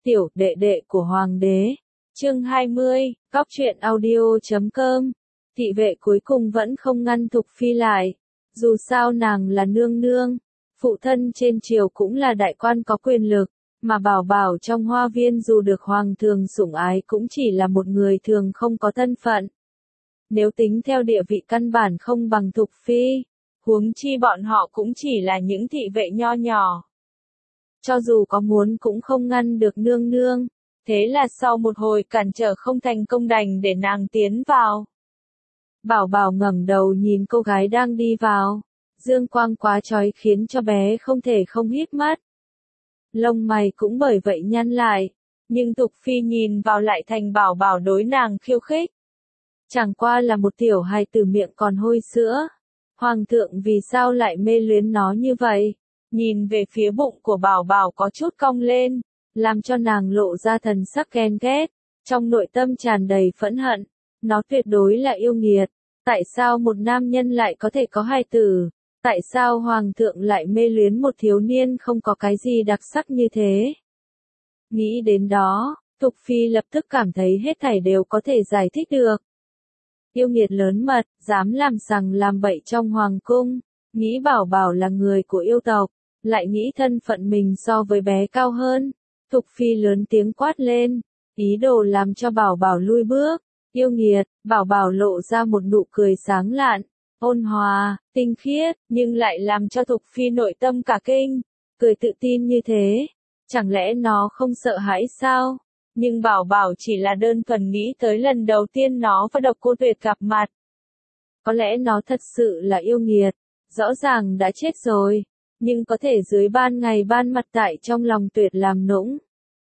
Tiểu đệ đệ của hoàng đế. Chương 20, Góc truyện audio.com. Thị vệ cuối cùng vẫn không ngăn Thục Phi lại. Dù sao nàng là nương nương, phụ thân trên triều cũng là đại quan có quyền lực, mà Bảo Bảo trong hoa viên dù được hoàng thường sủng ái cũng chỉ là một người thường không có thân phận. Nếu tính theo địa vị căn bản không bằng Thục Phi, huống chi bọn họ cũng chỉ là những thị vệ nho nhỏ. Cho dù có muốn cũng không ngăn được nương nương, thế là sau một hồi cản trở không thành công đành để nàng tiến vào. Bảo Bảo ngẩng đầu nhìn cô gái đang đi vào, dương quang quá chói khiến cho bé không thể không híp mắt. Lông mày cũng bởi vậy nhăn lại, nhưng Thục Phi nhìn vào lại thành Bảo Bảo đối nàng khiêu khích. Chẳng qua là một tiểu hài tử miệng còn hôi sữa. Hoàng thượng vì sao lại mê luyến nó như vậy? Nhìn về phía bụng của Bảo Bảo có chút cong lên, làm cho nàng lộ ra thần sắc ghen ghét, trong nội tâm tràn đầy phẫn hận. Nó tuyệt đối là yêu nghiệt. Tại sao một nam nhân lại có thể có hài tử? Tại sao hoàng thượng lại mê luyến một thiếu niên không có cái gì đặc sắc như thế? Nghĩ đến đó, Thục Phi lập tức cảm thấy hết thảy đều có thể giải thích được. Yêu nghiệt lớn mật, dám làm sằng làm bậy trong hoàng cung, nghĩ Bảo Bảo là người của yêu tộc, lại nghĩ thân phận mình so với bé cao hơn. Thục Phi lớn tiếng quát lên, ý đồ làm cho Bảo Bảo lui bước. Yêu nghiệt, Bảo Bảo lộ ra một nụ cười sáng lạn, ôn hòa, tinh khiết, nhưng lại làm cho Thục Phi nội tâm cả kinh. Cười tự tin như thế, chẳng lẽ nó không sợ hãi sao? Nhưng Bảo Bảo chỉ là đơn thuần nghĩ tới lần đầu tiên nó và Độc Cô Tuyệt gặp mặt. Có lẽ nó thật sự là yêu nghiệt, rõ ràng đã chết rồi, nhưng có thể dưới ban ngày ban mặt tại trong lòng Tuyệt làm nũng.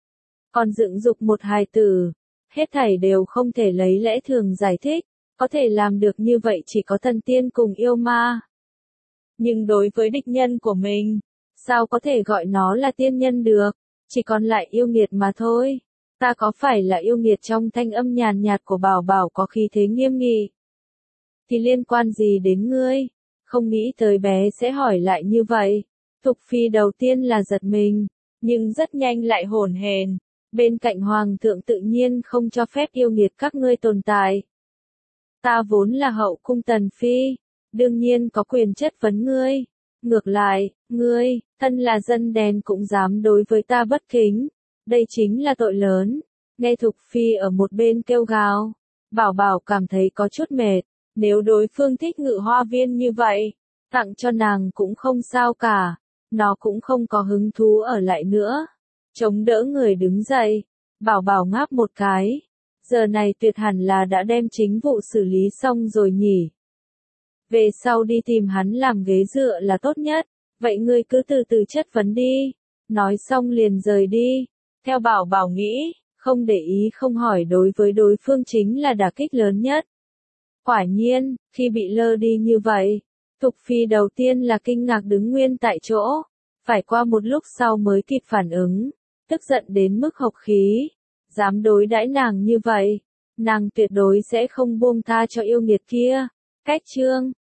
Còn dựng dục một hài tử, hết thảy đều không thể lấy lẽ thường giải thích, có thể làm được như vậy chỉ có thần tiên cùng yêu ma. Nhưng đối với địch nhân của mình, sao có thể gọi nó là tiên nhân được, chỉ còn lại yêu nghiệt mà thôi. Ta có phải là yêu nghiệt? Trong thanh âm nhàn nhạt của Bảo Bảo có khí thế nghiêm nghị. Thì liên quan gì đến ngươi? Không nghĩ tới bé sẽ hỏi lại như vậy. Thục Phi đầu tiên là giật mình, nhưng rất nhanh lại hổn hển. Bên cạnh hoàng thượng tự nhiên không cho phép yêu nghiệt các ngươi tồn tại. Ta vốn là hậu cung Tần Phi, đương nhiên có quyền chất vấn ngươi. Ngược lại, ngươi, thân là dân đen cũng dám đối với ta bất kính. Đây chính là tội lớn. Nghe Thục Phi ở một bên kêu gào, Bảo Bảo cảm thấy có chút mệt. Nếu đối phương thích ngự hoa viên như vậy, tặng cho nàng cũng không sao cả. Nó cũng không có hứng thú ở lại nữa. Chống đỡ người đứng dậy, Bảo Bảo ngáp một cái. Giờ này Tuyệt hẳn là đã đem chính vụ xử lý xong rồi nhỉ. Về sau đi tìm hắn làm ghế dựa là tốt nhất. Vậy ngươi cứ từ từ chất vấn đi. Nói xong liền rời đi. Theo Bảo Bảo nghĩ, không để ý không hỏi đối với đối phương chính là đả kích lớn nhất. Quả nhiên, khi bị lơ đi như vậy, Thục Phi đầu tiên là kinh ngạc đứng nguyên tại chỗ. Phải qua một lúc sau mới kịp phản ứng, tức giận đến mức hộc khí. Dám đối đãi nàng như vậy, nàng tuyệt đối sẽ không buông tha cho yêu nghiệt kia. Cách chương